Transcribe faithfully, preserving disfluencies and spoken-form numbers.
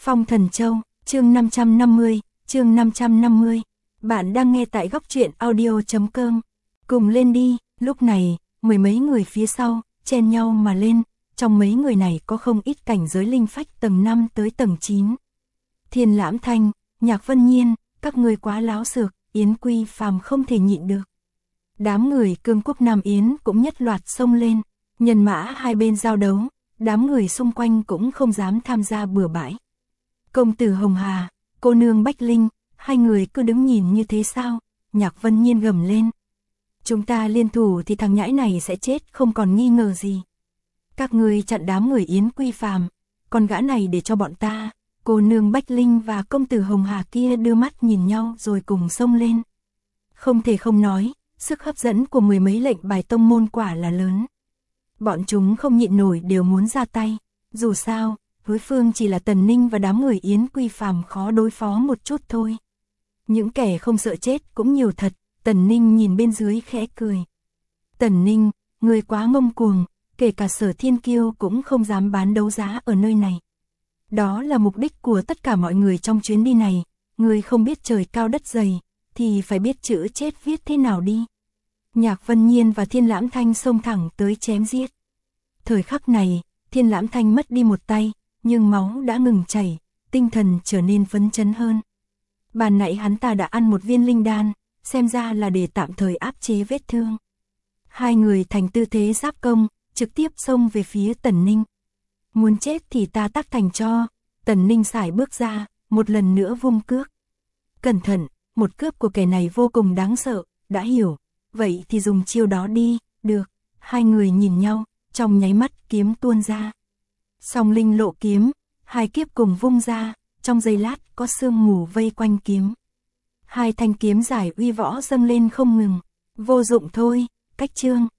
Phong Thần Châu, chương năm trăm năm mươi, chương năm trăm năm mươi. Bạn đang nghe tại góc truyện audio chấm com. Cùng lên đi, lúc này, mười mấy người phía sau, chen nhau mà lên, trong mấy người này có không ít cảnh giới linh phách tầng năm tới tầng chín. Thiên Lãm Thanh, Nhạc Vân Nhiên, các người quá láo xược, Yến Quy Phàm không thể nhịn được. Đám người Cương Quốc Nam Yến cũng nhất loạt xông lên, nhân mã hai bên giao đấu, đám người xung quanh cũng không dám tham gia bừa bãi. Công tử Hồng Hà, cô nương Bách Linh, hai người cứ đứng nhìn như thế sao? Nhạc Vân Nhiên gầm lên. Chúng ta liên thủ thì thằng nhãi này sẽ chết không còn nghi ngờ gì. Các người chặn đám người Yến Quy Phàm, con gã này để cho bọn ta. Cô nương Bách Linh và công tử Hồng Hà kia đưa mắt nhìn nhau rồi cùng xông lên. Không thể không nói, sức hấp dẫn của mười mấy lệnh bài tông môn quả là lớn. Bọn chúng không nhịn nổi đều muốn ra tay. Dù sao, đối phương chỉ là Tần Ninh và đám người Yến Quy Phàm khó đối phó một chút thôi. Những kẻ không sợ chết cũng nhiều thật. Tần Ninh nhìn bên dưới khẽ cười. Tần Ninh, người quá ngông cuồng, kể cả Sở Thiên Kiêu cũng không dám bán đấu giá ở nơi này. Đó là mục đích của tất cả mọi người trong chuyến đi này. Người không biết trời cao đất dày, thì phải biết chữ chết viết thế nào đi. Nhạc Vân Nhiên và Thiên Lãm Thanh xông thẳng tới chém giết. Thời khắc này, Thiên Lãm Thanh mất đi một tay, nhưng máu đã ngừng chảy, tinh thần trở nên phấn chấn hơn. Ban nãy hắn ta đã ăn một viên linh đan, xem ra là để tạm thời áp chế vết thương. Hai người thành tư thế giáp công, trực tiếp xông về phía Tần Ninh. Muốn chết thì ta tác thành cho. Tần Ninh sải bước ra, một lần nữa vung cước. Cẩn thận, một cước của kẻ này vô cùng đáng sợ, đã hiểu. Vậy thì dùng chiêu đó đi, được. Hai người nhìn nhau, trong nháy mắt kiếm tuôn ra. Song linh lộ kiếm, hai kiếp cùng vung ra, trong giây lát có sương mù vây quanh kiếm. Hai thanh kiếm giải uy võ dâng lên không ngừng. Vô dụng thôi, cách chương.